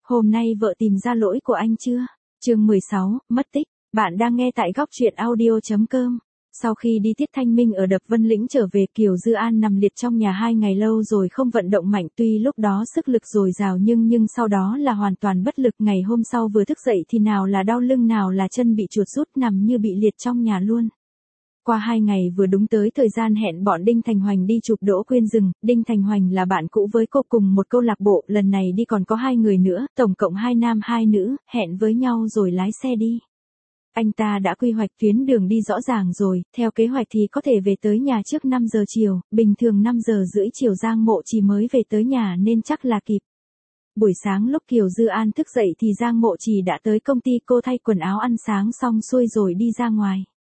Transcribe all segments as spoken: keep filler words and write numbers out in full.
Hôm nay vợ tìm ra lỗi của anh chưa? Chương mười sáu, mất tích. Bạn đang nghe tại góc truyện audio chấm com. Sau khi đi tiết thanh minh ở đập Vân Lĩnh trở về, Kiều Dư An nằm liệt trong nhà hai ngày lâu rồi không vận động mạnh, tuy lúc đó sức lực dồi dào nhưng nhưng sau đó là hoàn toàn bất lực. Ngày hôm sau vừa thức dậy thì nào là đau lưng nào là chân bị chuột rút, nằm như bị liệt trong nhà luôn. Qua hai ngày vừa đúng tới thời gian hẹn bọn Đinh Thành Hoành đi chụp Đỗ Quyên Rừng. Đinh Thành Hoành là bạn cũ với cô cùng một câu lạc bộ, lần này đi còn có hai người nữa, tổng cộng hai nam hai nữ, hẹn với nhau rồi lái xe đi. Anh ta đã quy hoạch tuyến đường đi rõ ràng rồi, theo kế hoạch thì có thể về tới nhà trước năm giờ chiều, bình thường năm giờ rưỡi chiều Giang Mộ Trì mới về tới nhà nên chắc là kịp. Buổi sáng lúc Kiều Dư An thức dậy thì Giang Mộ Trì đã tới công ty, cô thay quần áo ăn sáng xong xuôi rồi đi ra ngoài.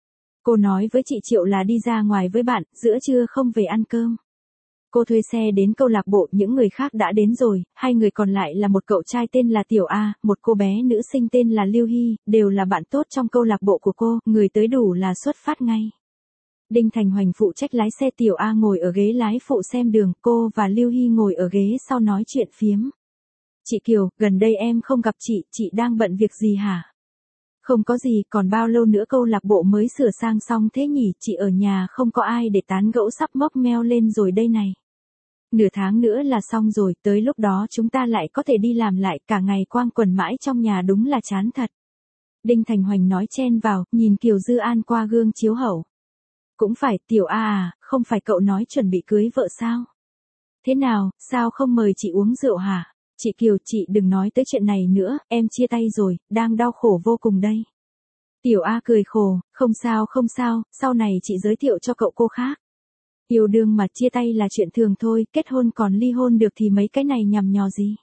Cô nói với chị Triệu là đi ra ngoài với bạn, giữa trưa không về ăn cơm. Cô thuê xe đến câu lạc bộ, những người khác đã đến rồi, hai người còn lại là một cậu trai tên là Tiểu A, một cô bé nữ sinh tên là Lưu Hy, đều là bạn tốt trong câu lạc bộ của cô, người tới đủ là xuất phát ngay. Đinh Thành Hoành phụ trách lái xe, Tiểu A ngồi ở ghế lái phụ xem đường, cô và Lưu Hy ngồi ở ghế sau nói chuyện phiếm. Chị Kiều, gần đây em không gặp chị, chị đang bận việc gì hả? Không có gì, còn bao lâu nữa câu lạc bộ mới sửa sang xong thế nhỉ, chị ở nhà không có ai để tán gẫu, sắp mốc meo lên rồi đây này. Nửa tháng nữa là xong rồi, tới lúc đó chúng ta lại có thể đi làm lại, cả ngày quang quần mãi trong nhà đúng là chán thật. Đinh Thành Hoành nói chen vào, nhìn Kiều Dư An qua gương chiếu hậu. Cũng phải, Tiểu A à, không phải cậu nói chuẩn bị cưới vợ sao? Thế nào, sao không mời chị uống rượu hả? Chị Kiều, chị đừng nói tới chuyện này nữa, em chia tay rồi, đang đau khổ vô cùng đây. Tiểu A cười khổ, không sao không sao, sau này chị giới thiệu cho cậu cô khác. Yêu đương mà chia tay là chuyện thường thôi, kết hôn còn ly hôn được thì mấy cái này nhằm nhò gì.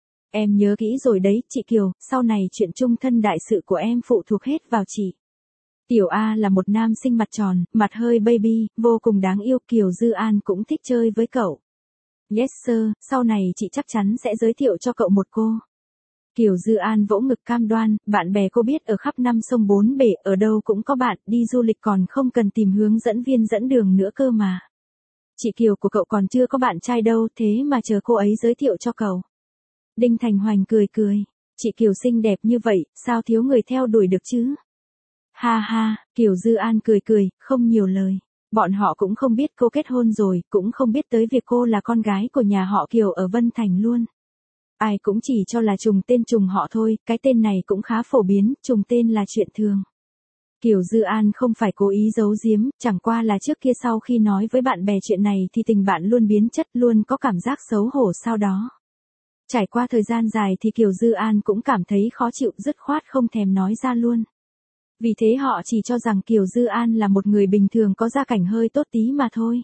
Em nhớ kỹ rồi đấy, chị Kiều, sau này chuyện chung thân đại sự của em phụ thuộc hết vào chị. Tiểu A là một nam sinh mặt tròn, mặt hơi baby, vô cùng đáng yêu, Kiều Dư An cũng thích chơi với cậu. Yes sir, sau này chị chắc chắn sẽ giới thiệu cho cậu một cô. Kiều Dư An vỗ ngực cam đoan, bạn bè cô biết ở khắp năm sông bốn bể, ở đâu cũng có bạn, đi du lịch còn không cần tìm hướng dẫn viên dẫn đường nữa cơ mà. Chị Kiều của cậu còn chưa có bạn trai đâu, thế mà chờ cô ấy giới thiệu cho cậu. Đinh Thành Hoành cười cười, chị Kiều xinh đẹp như vậy, sao thiếu người theo đuổi được chứ? Ha ha, Kiều Dư An cười cười, không nhiều lời. Bọn họ cũng không biết cô kết hôn rồi, cũng không biết tới việc cô là con gái của nhà họ Kiều ở Vân Thành luôn. Ai cũng chỉ cho là trùng tên trùng họ thôi, cái tên này cũng khá phổ biến, trùng tên là chuyện thường. Kiều Dư An không phải cố ý giấu giếm, chẳng qua là trước kia sau khi nói với bạn bè chuyện này thì tình bạn luôn biến chất, luôn có cảm giác xấu hổ sau đó. Trải qua thời gian dài thì Kiều Dư An cũng cảm thấy khó chịu, dứt khoát không thèm nói ra luôn. Vì thế họ chỉ cho rằng Kiều Dư An là một người bình thường có gia cảnh hơi tốt tí mà thôi.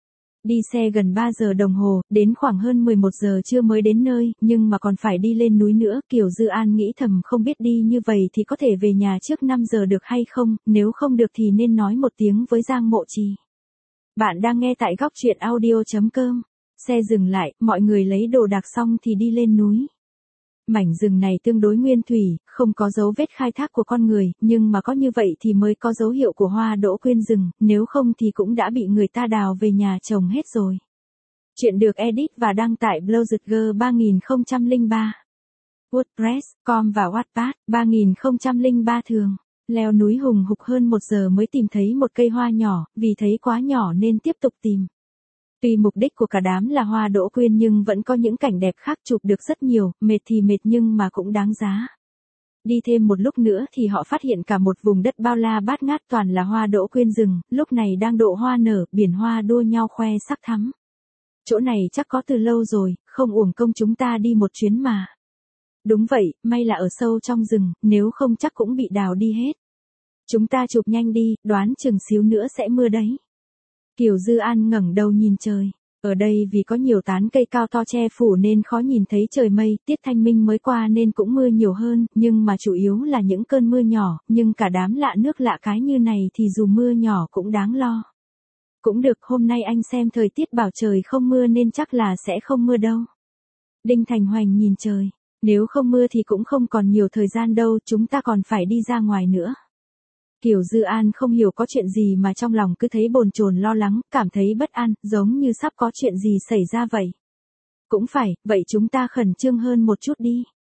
Đi xe gần ba giờ đồng hồ, đến khoảng hơn mười một giờ trưa mới đến nơi, nhưng mà còn phải đi lên núi nữa, Kiều Dư An nghĩ thầm không biết đi như vậy thì có thể về nhà trước năm giờ được hay không, nếu không được thì nên nói một tiếng với Giang Mộ Trì. Bạn đang nghe tại góc truyện audio chấm com. Xe dừng lại, mọi người lấy đồ đạc xong thì đi lên núi. Mảnh rừng này tương đối nguyên thủy, không có dấu vết khai thác của con người, nhưng mà có như vậy thì mới có dấu hiệu của hoa Đỗ Quyên Rừng, nếu không thì cũng đã bị người ta đào về nhà trồng hết rồi. Chuyện được edit và đăng tại blogger ba nghìn không trăm lẻ ba, WordPress chấm com và Wattpad ba nghìn không trăm lẻ ba thường. Leo núi hùng hục hơn một giờ mới tìm thấy một cây hoa nhỏ, vì thấy quá nhỏ nên tiếp tục tìm. Tuy mục đích của cả đám là hoa Đỗ Quyên nhưng vẫn có những cảnh đẹp khác, chụp được rất nhiều, mệt thì mệt nhưng mà cũng đáng giá. Đi thêm một lúc nữa thì họ phát hiện cả một vùng đất bao la bát ngát toàn là hoa Đỗ Quyên Rừng, lúc này đang độ hoa nở, biển hoa đua nhau khoe sắc thắm. Chỗ này chắc có từ lâu rồi, không uổng công chúng ta đi một chuyến mà. Đúng vậy, may là ở sâu trong rừng, nếu không chắc cũng bị đào đi hết. Chúng ta chụp nhanh đi, đoán chừng xíu nữa sẽ mưa đấy. Kiều Dư An ngẩng đầu nhìn trời. Ở đây vì có nhiều tán cây cao to che phủ nên khó nhìn thấy trời mây, tiết thanh minh mới qua nên cũng mưa nhiều hơn, nhưng mà chủ yếu là những cơn mưa nhỏ, nhưng cả đám lạ nước lạ cái như này thì dù mưa nhỏ cũng đáng lo. Cũng được, hôm nay anh xem thời tiết bảo trời không mưa nên chắc là sẽ không mưa đâu. Đinh Thành Hoành nhìn trời, nếu không mưa thì cũng không còn nhiều thời gian đâu, chúng ta còn phải đi ra ngoài nữa. Kiều Dư An không hiểu có chuyện gì mà trong lòng cứ thấy bồn chồn lo lắng, cảm thấy bất an, giống như sắp có chuyện gì xảy ra vậy. Cũng phải, vậy chúng ta khẩn trương hơn một chút đi.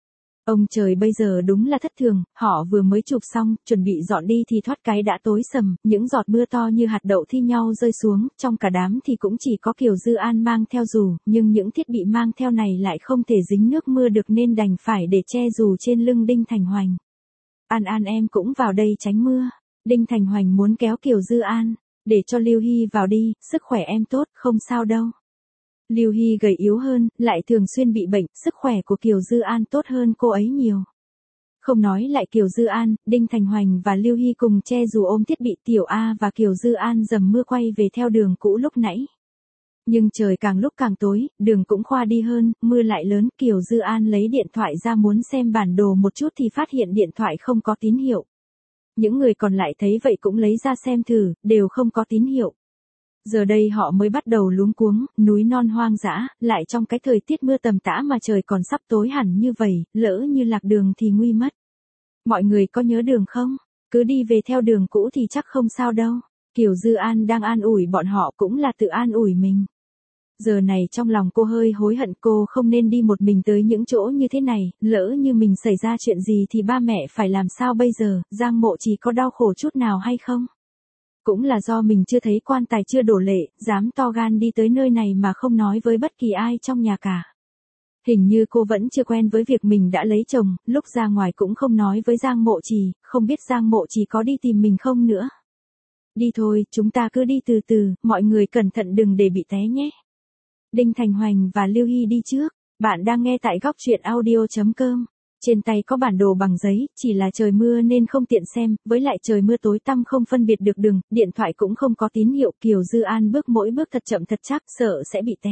Ông trời bây giờ đúng là thất thường, họ vừa mới chụp xong, chuẩn bị dọn đi thì thoát cái đã tối sầm, những giọt mưa to như hạt đậu thi nhau rơi xuống, trong cả đám thì cũng chỉ có Kiều Dư An mang theo dù, nhưng những thiết bị mang theo này lại không thể dính nước mưa được nên đành phải để che dù trên lưng Đinh Thành Hoành. An An em cũng vào đây tránh mưa. Đinh Thành Hoành muốn kéo Kiều Dư An, để cho Lưu Hy vào đi, sức khỏe em tốt, không sao đâu. Lưu Hy gầy yếu hơn, lại thường xuyên bị bệnh, sức khỏe của Kiều Dư An tốt hơn cô ấy nhiều. Không nói lại Kiều Dư An, Đinh Thành Hoành và Lưu Hy cùng che dù ôm thiết bị Tiểu A và Kiều Dư An dầm mưa quay về theo đường cũ lúc nãy. Nhưng trời càng lúc càng tối, đường cũng khoa đi hơn, mưa lại lớn, Kiều Dư An lấy điện thoại ra muốn xem bản đồ một chút thì phát hiện điện thoại không có tín hiệu. Những người còn lại thấy vậy cũng lấy ra xem thử, đều không có tín hiệu. Giờ đây họ mới bắt đầu luống cuống, núi non hoang dã, lại trong cái thời tiết mưa tầm tã mà trời còn sắp tối hẳn như vậy, lỡ như lạc đường thì nguy mất. Mọi người có nhớ đường không? Cứ đi về theo đường cũ thì chắc không sao đâu. Kiều Dư An đang an ủi bọn họ cũng là tự an ủi mình. Giờ này trong lòng cô hơi hối hận, cô không nên đi một mình tới những chỗ như thế này, lỡ như mình xảy ra chuyện gì thì ba mẹ phải làm sao bây giờ, Giang Mộ Trì có đau khổ chút nào hay không? Cũng là do mình chưa thấy quan tài chưa đổ lệ, dám to gan đi tới nơi này mà không nói với bất kỳ ai trong nhà cả. Hình như cô vẫn chưa quen với việc mình đã lấy chồng, lúc ra ngoài cũng không nói với Giang Mộ Trì, không biết Giang Mộ Trì có đi tìm mình không nữa. Đi thôi, chúng ta cứ đi từ từ, mọi người cẩn thận đừng để bị té nhé. Đinh Thành Hoành và Lưu Hy đi trước. Bạn đang nghe tại góc truyện audio chấm com. Trên tay có bản đồ bằng giấy, chỉ là trời mưa nên không tiện xem, với lại trời mưa tối tăm không phân biệt được đường, điện thoại cũng không có tín hiệu. Kiều Dư An bước mỗi bước thật chậm thật chắc, sợ sẽ bị té.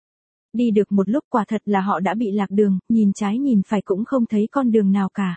Đi được một lúc quả thật là họ đã bị lạc đường, nhìn trái nhìn phải cũng không thấy con đường nào cả.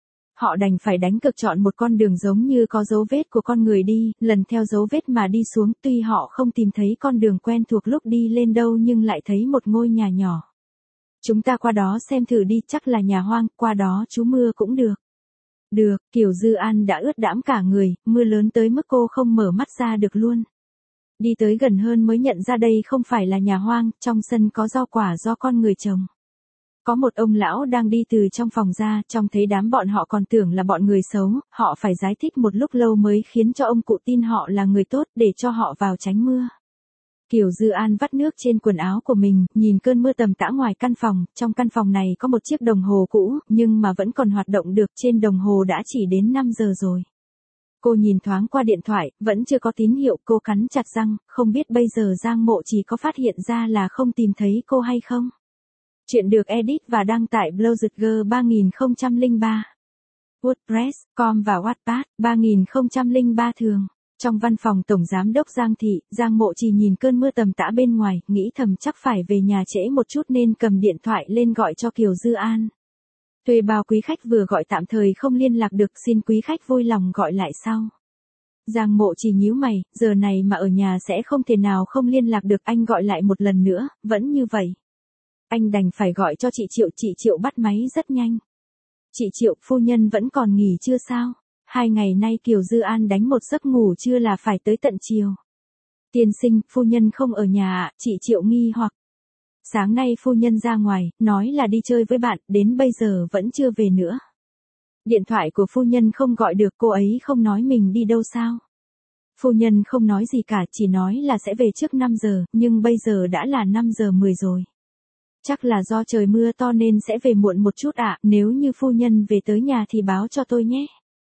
Họ đành phải đánh cực chọn một con đường giống như có dấu vết của con người đi, lần theo dấu vết mà đi xuống, tuy họ không tìm thấy con đường quen thuộc lúc đi lên đâu nhưng lại thấy một ngôi nhà nhỏ. Chúng ta qua đó xem thử đi, chắc là nhà hoang, qua đó trú mưa cũng được. Được, Kiều Dư An đã ướt đẫm cả người, mưa lớn tới mức cô không mở mắt ra được luôn. Đi tới gần hơn mới nhận ra đây không phải là nhà hoang, trong sân có rau quả do con người trồng. Có một ông lão đang đi từ trong phòng ra, trông thấy đám bọn họ còn tưởng là bọn người xấu, họ phải giải thích một lúc lâu mới khiến cho ông cụ tin họ là người tốt để cho họ vào tránh mưa. Kiều Dư An vắt nước trên quần áo của mình, nhìn cơn mưa tầm tã ngoài căn phòng, trong căn phòng này có một chiếc đồng hồ cũ, nhưng mà vẫn còn hoạt động được, trên đồng hồ đã chỉ đến năm giờ rồi. Cô nhìn thoáng qua điện thoại, vẫn chưa có tín hiệu, cô cắn chặt răng, không biết bây giờ Giang Mộ Trì có phát hiện ra là không tìm thấy cô hay không? Chuyện được edit và đăng tại blogger ba nghìn không trăm lẻ ba. WordPress, com và Wattpad, ba nghìn không trăm lẻ ba thường. Trong văn phòng Tổng Giám đốc Giang Thị, Giang Mộ Trì nhìn cơn mưa tầm tã bên ngoài, nghĩ thầm chắc phải về nhà trễ một chút nên cầm điện thoại lên gọi cho Kiều Dư An. Thuê bao quý khách vừa gọi tạm thời không liên lạc được, xin quý khách vui lòng gọi lại sau. Giang Mộ Trì nhíu mày, giờ này mà ở nhà sẽ không thể nào không liên lạc được, anh gọi lại một lần nữa, vẫn như vậy. Anh đành phải gọi cho chị Triệu, chị Triệu bắt máy rất nhanh. Chị Triệu, phu nhân vẫn còn nghỉ chưa sao? Hai ngày nay Kiều Dư An đánh một giấc ngủ trưa là phải tới tận chiều. Tiên sinh, phu nhân không ở nhà ạ, chị Triệu nghi hoặc. Sáng nay phu nhân ra ngoài, nói là đi chơi với bạn, đến bây giờ vẫn chưa về nữa. Điện thoại của phu nhân không gọi được, cô ấy không nói mình đi đâu sao? Phu nhân không nói gì cả, chỉ nói là sẽ về trước năm giờ, nhưng bây giờ đã là năm giờ mười rồi. Chắc là do trời mưa to nên sẽ về muộn một chút ạ, nếu như phu nhân về tới nhà thì báo cho tôi nhé.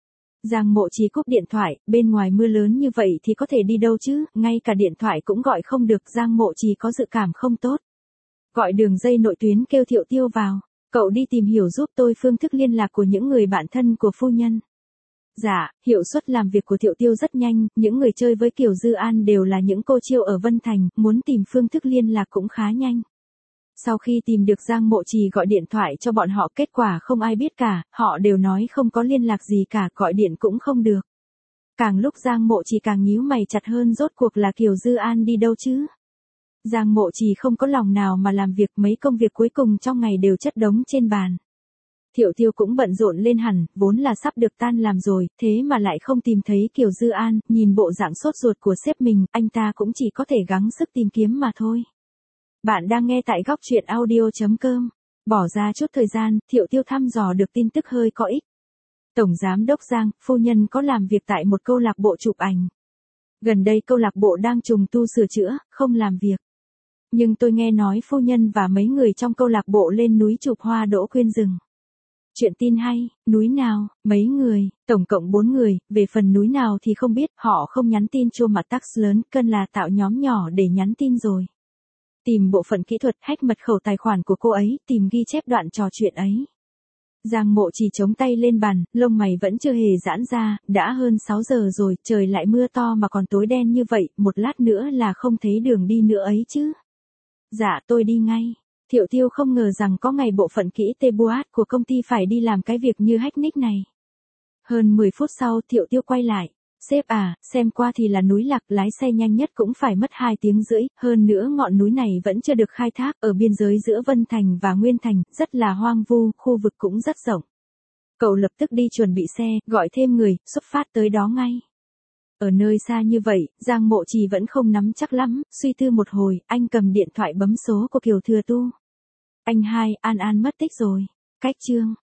Giang Mộ Trì cúp điện thoại, bên ngoài mưa lớn như vậy thì có thể đi đâu chứ, ngay cả điện thoại cũng gọi không được, Giang Mộ Trì có dự cảm không tốt. Gọi đường dây nội tuyến kêu Thiệu Tiêu vào, cậu đi tìm hiểu giúp tôi phương thức liên lạc của những người bạn thân của phu nhân. Dạ, hiệu suất làm việc của Thiệu Tiêu rất nhanh, những người chơi với Kiều Dư An đều là những cô chiêu ở Vân Thành, muốn tìm phương thức liên lạc cũng khá nhanh. Sau khi tìm được, Giang Mộ Trì gọi điện thoại cho bọn họ, kết quả không ai biết cả, họ đều nói không có liên lạc gì cả, gọi điện cũng không được. Càng lúc Giang Mộ Trì càng nhíu mày chặt hơn, rốt cuộc là Kiều Dư An đi đâu chứ? Giang Mộ Trì không có lòng nào mà làm việc, mấy công việc cuối cùng trong ngày đều chất đống trên bàn. Thiệu Tiêu cũng bận rộn lên hẳn, vốn là sắp được tan làm rồi, thế mà lại không tìm thấy Kiều Dư An, nhìn bộ dạng sốt ruột của sếp mình, anh ta cũng chỉ có thể gắng sức tìm kiếm mà thôi. Bạn đang nghe tại góc truyện audio chấm com. Bỏ ra chút thời gian, Thiệu Tiêu thăm dò được tin tức hơi có ích. Tổng giám đốc Giang, phu nhân có làm việc tại một câu lạc bộ chụp ảnh. Gần đây câu lạc bộ đang trùng tu sửa chữa, không làm việc. Nhưng tôi nghe nói phu nhân và mấy người trong câu lạc bộ lên núi chụp hoa đỗ quyên rừng. Chuyện tin hay, núi nào, mấy người, tổng cộng bốn người, về phần núi nào thì không biết, họ không nhắn tin cho mà tax lớn, cân là tạo nhóm nhỏ để nhắn tin rồi. Tìm bộ phận kỹ thuật hack mật khẩu tài khoản của cô ấy, tìm ghi chép đoạn trò chuyện ấy. Giang Mộ Trì chống tay lên bàn, lông mày vẫn chưa hề giãn ra, đã hơn sáu giờ rồi, trời lại mưa to mà còn tối đen như vậy, một lát nữa là không thấy đường đi nữa ấy chứ. Dạ tôi đi ngay. Thiệu Tiêu không ngờ rằng có ngày bộ phận kỹ tê buat của công ty phải đi làm cái việc như hack nick này. Hơn mười phút sau Thiệu Tiêu quay lại. Sếp à, xem qua thì là núi Lạc, lái xe nhanh nhất cũng phải mất hai tiếng rưỡi, hơn nữa ngọn núi này vẫn chưa được khai thác, ở biên giới giữa Vân Thành và Nguyên Thành, rất là hoang vu, khu vực cũng rất rộng. Cậu lập tức đi chuẩn bị xe, gọi thêm người, xuất phát tới đó ngay. Ở nơi xa như vậy, Giang Mộ Trì vẫn không nắm chắc lắm, suy tư một hồi, anh cầm điện thoại bấm số của Kiều Thừa Tu. Anh hai, An An mất tích rồi. Cách chương.